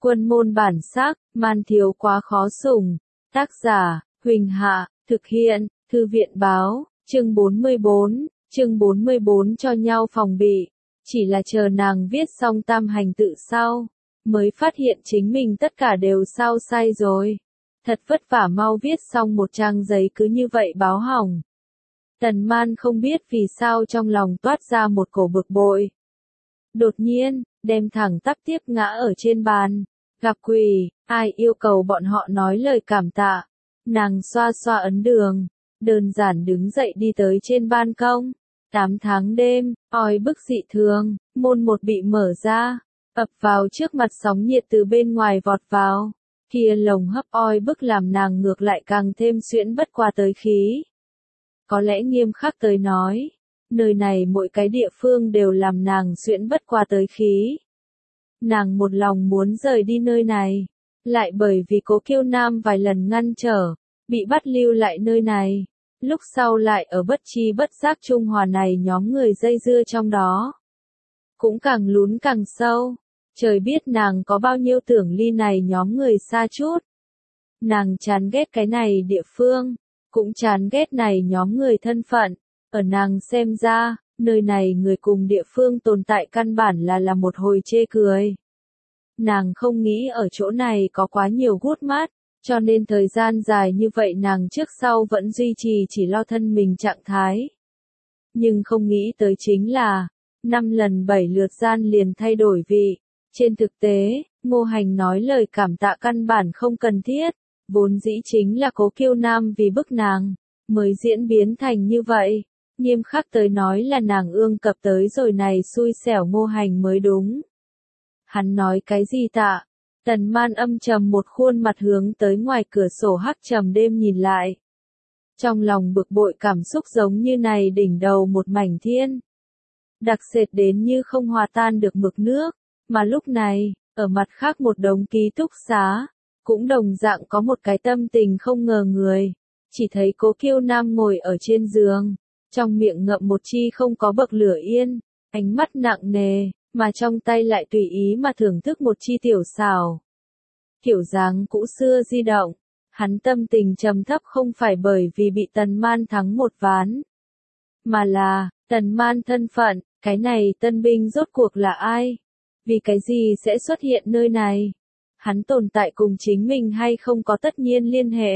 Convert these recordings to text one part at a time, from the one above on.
Quân môn bản sắc, man thiếu quá khó sủng. Tác giả, Huỳnh Hạ, thực hiện, Thư viện báo, chương 44 cho nhau phòng bị. Chỉ là chờ nàng viết xong tam hành tự sau, mới phát hiện chính mình tất cả đều sao sai rồi. Thật vất vả mau viết xong một trang giấy cứ như vậy báo hỏng. Tần Man không biết vì sao trong lòng toát ra một cổ bực bội. Đột nhiên, đem thẳng tắp tiếp ngã ở trên bàn. Gặp quỷ, ai yêu cầu bọn họ nói lời cảm tạ. Nàng xoa xoa ấn đường, đơn giản đứng dậy đi tới trên ban công. 8 tháng đêm, oi bức dị thường, môn một bị mở ra, ập vào trước mặt sóng nhiệt từ bên ngoài vọt vào. Kia lồng hấp oi bức làm nàng ngược lại càng thêm xuyễn bất qua tới khí. Có lẽ nghiêm khắc tới nói, nơi này mỗi cái địa phương đều làm nàng xuyễn bất qua tới khí. Nàng một lòng muốn rời đi nơi này, lại bởi vì Cố Kiêu Nam vài lần ngăn trở, bị bắt lưu lại nơi này. Lúc sau lại ở bất chi bất giác trung hòa này nhóm người dây dưa trong đó. Cũng càng lún càng sâu, trời biết nàng có bao nhiêu tưởng ly này nhóm người xa chút. Nàng chán ghét cái này địa phương, cũng chán ghét này nhóm người thân phận, ở nàng xem ra, nơi này người cùng địa phương tồn tại căn bản là một hồi chê cười. Nàng không nghĩ ở chỗ này có quá nhiều gút mát, cho nên thời gian dài như vậy nàng trước sau vẫn duy trì chỉ lo thân mình trạng thái. Nhưng không nghĩ tới chính là, 5 lần 7 lượt gian liền thay đổi vị. Trên thực tế, Ngô Hành nói lời cảm tạ căn bản không cần thiết, vốn dĩ chính là Cố Kiêu Nam vì bức nàng, mới diễn biến thành như vậy. Nghiêm khắc tới nói là nàng ương cập tới rồi này xui xẻo Ngô Hành mới đúng. Hắn nói cái gì tạ? Tần Man âm trầm một khuôn mặt hướng tới ngoài cửa sổ hắc trầm đêm nhìn lại. Trong lòng bực bội cảm xúc giống như này đỉnh đầu một mảnh thiên. Đặc sệt đến như không hòa tan được mực nước, mà lúc này, ở mặt khác một đống ký túc xá, cũng đồng dạng có một cái tâm tình không ngờ người. Chỉ thấy Cố Kiêu Nam ngồi ở trên giường, trong miệng ngậm một chi không có bậc lửa yên, ánh mắt nặng nề, mà trong tay lại tùy ý mà thưởng thức một chi tiểu xào. Kiểu dáng cũ xưa di động, hắn tâm tình trầm thấp không phải bởi vì bị Tần Man thắng một ván, mà là, Tần Man thân phận, cái này tân binh rốt cuộc là ai? Vì cái gì sẽ xuất hiện nơi này? Hắn tồn tại cùng chính mình hay không có tất nhiên liên hệ?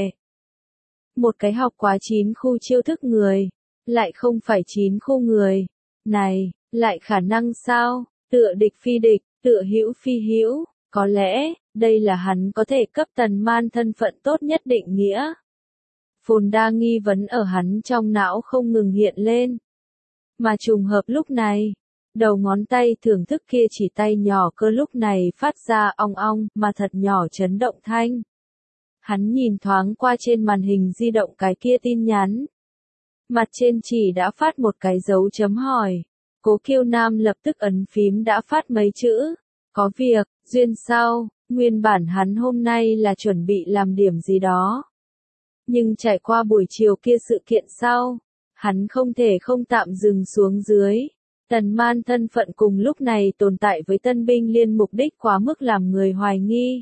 Một cái học quá 9 khu chiêu thức người, lại không phải 9 khu người. Này, lại khả năng sao? Tựa địch phi địch, tựa hữu phi hữu, có lẽ, đây là hắn có thể cấp Tần Man thân phận tốt nhất định nghĩa. Phồn đa nghi vấn ở hắn trong não không ngừng hiện lên. Mà trùng hợp lúc này, đầu ngón tay thưởng thức kia chỉ tay nhỏ cơ lúc này phát ra ong ong mà thật nhỏ chấn động thanh. Hắn nhìn thoáng qua trên màn hình di động cái kia tin nhắn. Mặt trên chỉ đã phát một cái dấu chấm hỏi. Cố Kiêu Nam lập tức ấn phím đã phát mấy chữ. Có việc, duyên sau, nguyên bản hắn hôm nay là chuẩn bị làm điểm gì đó. Nhưng trải qua buổi chiều kia sự kiện sau, hắn không thể không tạm dừng xuống dưới. Tần Man thân phận cùng lúc này tồn tại với tân binh liên mục đích quá mức làm người hoài nghi.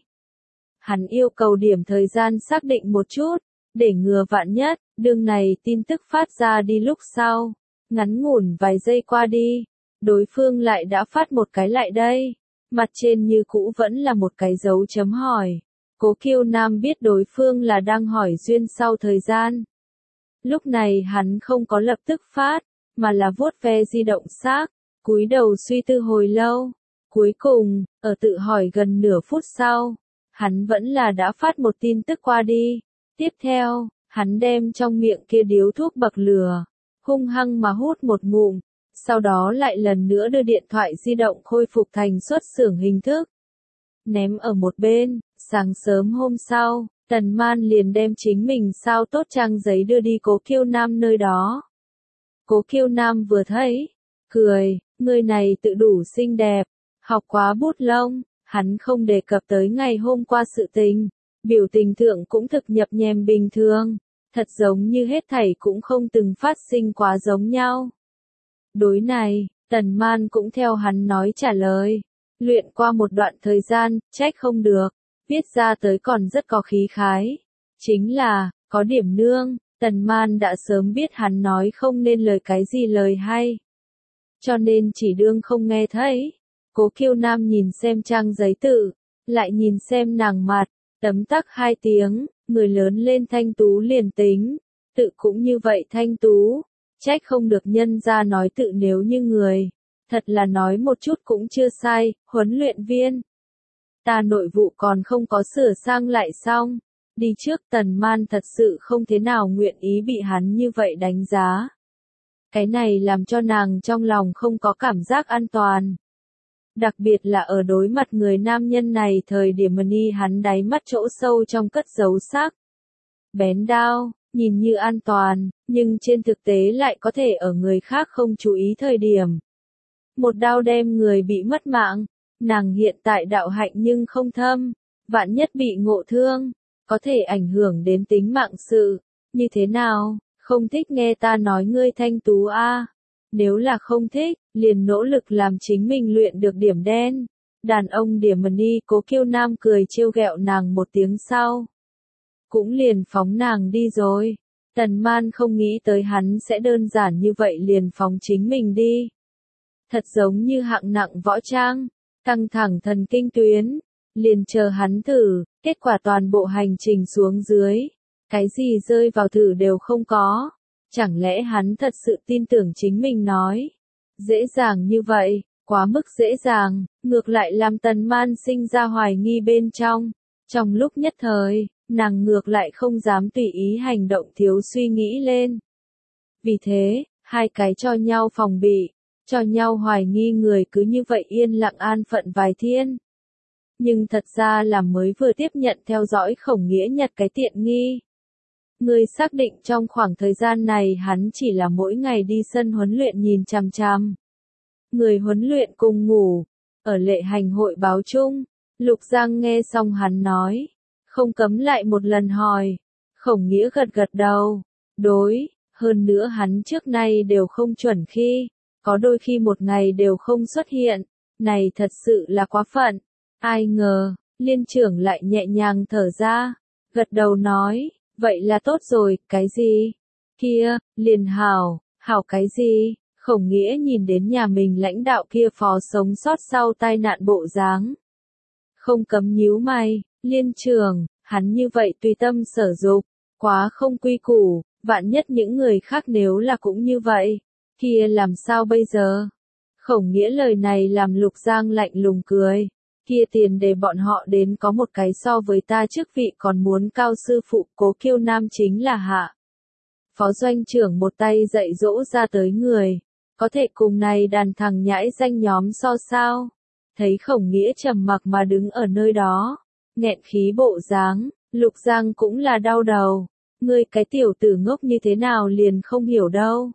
Hắn yêu cầu điểm thời gian xác định một chút, để ngừa vạn nhất, đương này tin tức phát ra đi lúc sau. Ngắn ngủn vài giây qua đi, đối phương lại đã phát một cái lại đây. Mặt trên như cũ vẫn là một cái dấu chấm hỏi. Cố Kiêu Nam biết đối phương là đang hỏi duyên sau thời gian. Lúc này hắn không có lập tức phát, mà là vuốt ve di động xác, cúi đầu suy tư hồi lâu. Cuối cùng, ở tự hỏi gần nửa phút sau, hắn vẫn là đã phát một tin tức qua đi. Tiếp theo, hắn đem trong miệng kia điếu thuốc bậc lửa, hung hăng mà hút một ngụm, sau đó lại lần nữa đưa điện thoại di động khôi phục thành xuất xưởng hình thức. Ném ở một bên, sáng sớm hôm sau, Tần Man liền đem chính mình sao tốt trang giấy đưa đi Cố Kiêu Nam nơi đó. Cố Kiêu Nam vừa thấy, cười, người này tự đủ xinh đẹp, học quá bút lông, hắn không đề cập tới ngày hôm qua sự tình, biểu tình thượng cũng thực nhập nhèm bình thường, thật giống như hết thảy cũng không từng phát sinh quá giống nhau. Đối này, Tần Man cũng theo hắn nói trả lời, luyện qua một đoạn thời gian, trách không được, viết ra tới còn rất có khí khái. Chính là, có điểm nương, Tần Man đã sớm biết hắn nói không nên lời cái gì lời hay. Cho nên chỉ đương không nghe thấy. Cố Kiêu Nam nhìn xem trang giấy tự, lại nhìn xem nàng mặt, tấm tắc 2 tiếng, người lớn lên thanh tú liền tính, tự cũng như vậy thanh tú, trách không được nhân ra nói tự nếu như người, thật là nói một chút cũng chưa sai, huấn luyện viên. Ta nội vụ còn không có sửa sang lại xong, đi trước. Tần Man thật sự không thế nào nguyện ý bị hắn như vậy đánh giá. Cái này làm cho nàng trong lòng không có cảm giác an toàn. Đặc biệt là ở đối mặt người nam nhân này thời điểm ni hắn đáy mắt chỗ sâu trong cất giấu sắc. Bén đao, nhìn như an toàn, nhưng trên thực tế lại có thể ở người khác không chú ý thời điểm. Một đao đem người bị mất mạng, nàng hiện tại đạo hạnh nhưng không thâm, vạn nhất bị ngộ thương, có thể ảnh hưởng đến tính mạng sự. Như thế nào, không thích nghe ta nói ngươi thanh tú a? Nếu là không thích, liền nỗ lực làm chính mình luyện được điểm đen. Đàn ông điểm ni. Cố Kiêu Nam cười trêu ghẹo nàng một tiếng sau. Cũng liền phóng nàng đi rồi. Tần Man không nghĩ tới hắn sẽ đơn giản như vậy liền phóng chính mình đi. Thật giống như hạng nặng võ trang, căng thẳng thần kinh tuyến. Liền chờ hắn thử, kết quả toàn bộ hành trình xuống dưới. Cái gì rơi vào thử đều không có. Chẳng lẽ hắn thật sự tin tưởng chính mình nói. Dễ dàng như vậy, quá mức dễ dàng, ngược lại làm Tần Man sinh ra hoài nghi bên trong. Trong lúc nhất thời, nàng ngược lại không dám tùy ý hành động thiếu suy nghĩ lên. Vì thế, hai cái cho nhau phòng bị, cho nhau hoài nghi người cứ như vậy yên lặng an phận vài thiên. Nhưng thật ra là mới vừa tiếp nhận theo dõi Khổng Nghĩa Nhật cái tiện nghi. Người xác định trong khoảng thời gian này hắn chỉ là mỗi ngày đi sân huấn luyện nhìn chằm chằm. Người huấn luyện cùng ngủ, ở lệ hành hội báo chung, Lục Giang nghe xong hắn nói, không cấm lại một lần hỏi. Khổng Nghĩa gật gật đầu, đối, hơn nữa hắn trước nay đều không chuẩn khi, có đôi khi một ngày đều không xuất hiện, này thật sự là quá phận. Ai ngờ, liên trưởng lại nhẹ nhàng thở ra, gật đầu nói, vậy là tốt rồi, cái gì? Kia, liền hảo, hảo cái gì? Khổng Nghĩa nhìn đến nhà mình lãnh đạo kia phó sống sót sau tai nạn bộ dáng. Không cấm nhíu mày, liên trưởng, hắn như vậy tùy tâm sở dục, quá không quy củ, vạn nhất những người khác nếu là cũng như vậy, kia làm sao bây giờ? Khổng Nghĩa lời này làm Lục Giang lạnh lùng cười. Kia tiền để bọn họ đến có một cái so với ta chức vị còn muốn cao sư phụ. Cố Kiêu Nam chính là hạ. Phó doanh trưởng một tay dạy dỗ ra tới người. Có thể cùng này đàn thằng nhãi danh nhóm so sao. Thấy Khổng Nghĩa trầm mặc mà đứng ở nơi đó. Nghẹn khí bộ dáng, Lục Giang cũng là đau đầu. Ngươi cái tiểu tử ngốc như thế nào liền không hiểu đâu.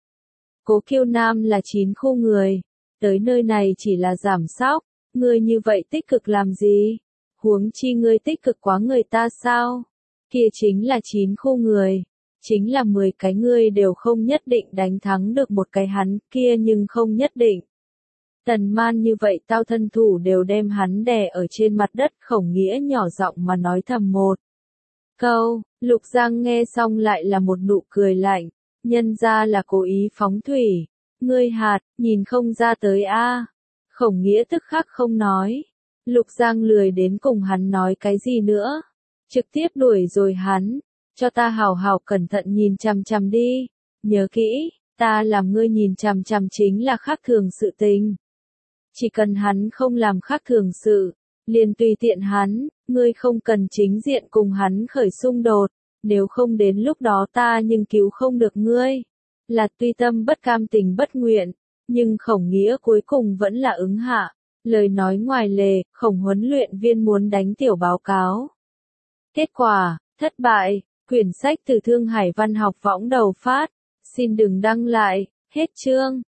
Cố Kiêu Nam là 9 khu người. Tới nơi này chỉ là giảm sóc. Ngươi như vậy tích cực làm gì? Huống chi ngươi tích cực quá người ta sao? Kia chính là 9 khu người. Chính là 10 cái ngươi đều không nhất định đánh thắng được một cái hắn kia nhưng không nhất định. Tần Man như vậy tao thân thủ đều đem hắn đè ở trên mặt đất. Khổng Nghĩa nhỏ giọng mà nói thầm một câu. Lục Giang nghe xong lại là một nụ cười lạnh. Nhân ra là cố ý phóng thủy. Ngươi hạt, nhìn không ra tới a. Khổng Nghĩa tức khắc không nói. Lục Giang lười đến cùng hắn nói cái gì nữa. Trực tiếp đuổi rồi hắn. Cho ta hào hào cẩn thận nhìn chằm chằm đi. Nhớ kỹ, ta làm ngươi nhìn chằm chằm chính là khác thường sự tình. Chỉ cần hắn không làm khác thường sự, liền tùy tiện hắn, ngươi không cần chính diện cùng hắn khởi xung đột. Nếu không đến lúc đó ta nhưng cứu không được ngươi. Là tuy tâm bất cam tình bất nguyện. Nhưng Khổng Nghĩa cuối cùng vẫn là ứng hạ. Lời nói ngoài lề, Khổng huấn luyện viên muốn đánh tiểu báo cáo. Kết quả, thất bại, quyển sách từ Thương Hải Văn học võng đầu phát. Xin đừng đăng lại, hết chương.